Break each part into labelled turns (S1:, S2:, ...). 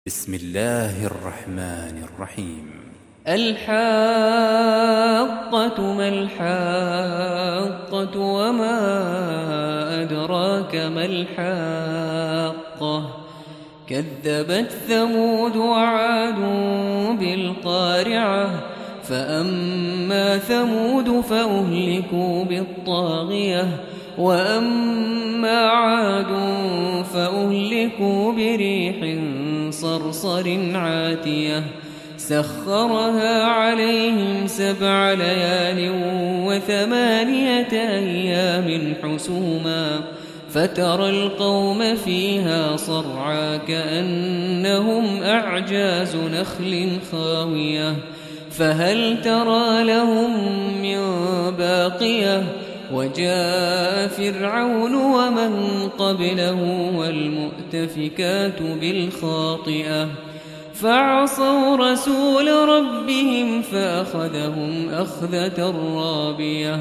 S1: بسم الله الرحمن الرحيم.
S2: الحاقة ما الحاقة وما أدراك ما الحاقة كذبت ثمود وعاد بالقارعة فأما ثمود فأهلكوا بالطاغية وأما عاد فأهلكوا بريح صرصر عاتية سخرها عليهم 7 ليال و8 أيام حسوما فترى القوم فيها صرعى كأنهم أعجاز نخل خاوية فهل ترى لهم من باقية وجاء فرعون ومن قبله والمؤتفكات بالخاطئة فعصوا رسول ربهم فأخذهم أخذة رابية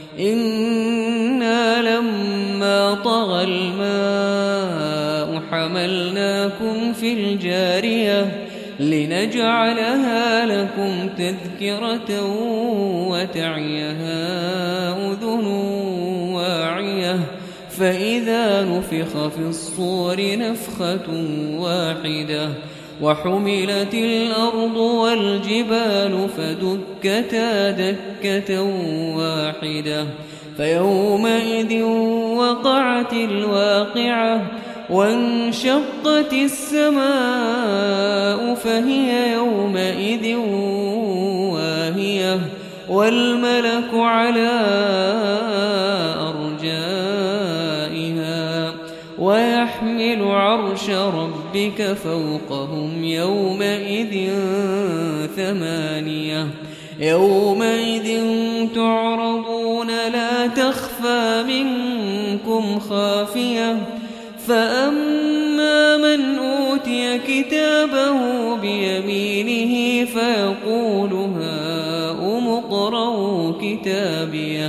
S2: إنا لما طغى الماء حملناكم في الجارية لنجعلها لكم تذكرة وتعيها أذن واعية فإذا نفخ في الصور نفخة واحدة وحملت الأرض والجبال فدكتا دكة واحدة فيومئذ وقعت الواقعة وانشقت السماء فهي يومئذ واهية والملك على أرجائها ويحمل عرش ربك فوقهم يومئذ 8 يومئذ تعرضون لا تخفى منكم خافية فأما من أوتي كتابه بيمينه فيقول هاؤم اقرءوا كتابيه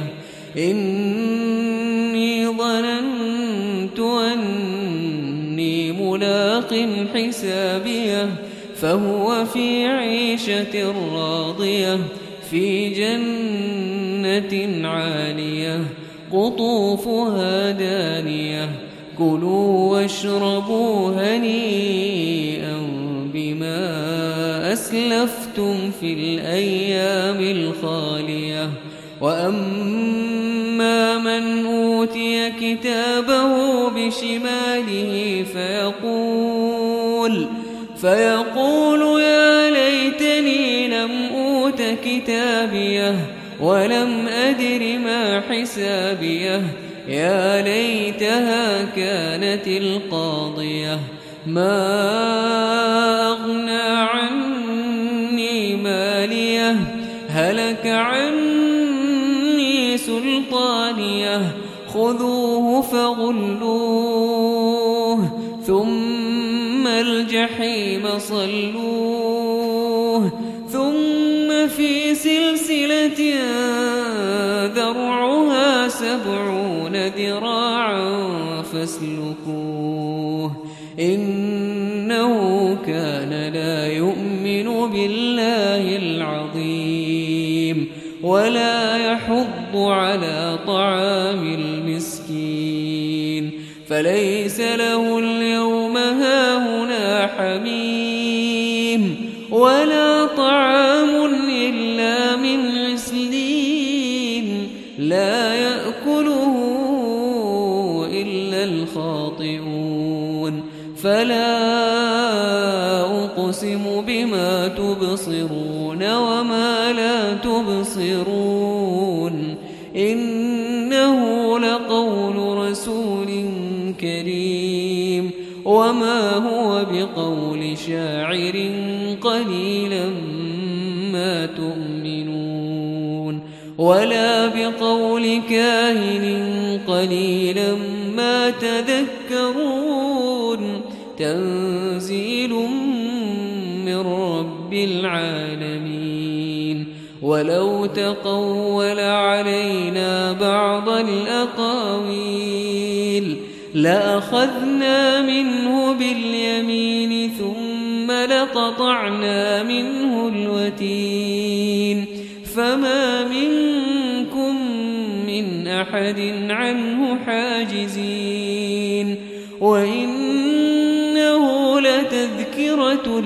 S2: إني ظننت أني ملاق حسابيه فهو في عيشة راضية في جنة عالية قطوفها دانية كلوا واشربوا هنيئا بما أسلفتم في الأيام الخالية وأما من أوتي كتابه بشماله فيقول يا ليتني لم أوت كتابيه ولم أدر ما حسابيه يا ليتها كانت القاضية ما أغنى عني ماليه هلك عني سلطانيه خذوه فغلوه ثم الجحيم صلوه ثم في سلسلة ذرعها 70 ذراعا فاسلكوه إنه كان لا يؤمن بالله العظيم ولا يحض على طعام المسكين فليس له اليوم هاهنا حميم ولا طعام إلا من غسلين لا يأكله إلا الخاطئون فلا أقسم بما تبصرون وما لا تبصرون إنه لقول رسول كريم وما هو بقول شاعر قليلا ما تؤمنون ولا بقول كاهن قليلا ما تذكرون تنزيل من رب العالمين ولو تقول علينا بعض الأقاويل لأخذنا منه باليمين ثم لقطعنا منه الوتين فما منكم من أحد عنه حاجزين وإنه لتذكرة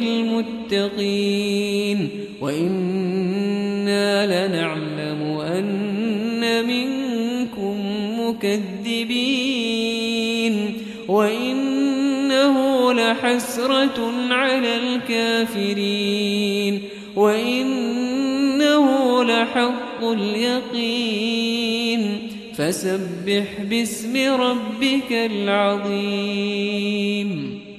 S2: للمتقين وإنا لنعلم أن منكم مكذبين وإنه لحسرة على الكافرين وإنه لحق اليقين فسبح باسم ربك العظيم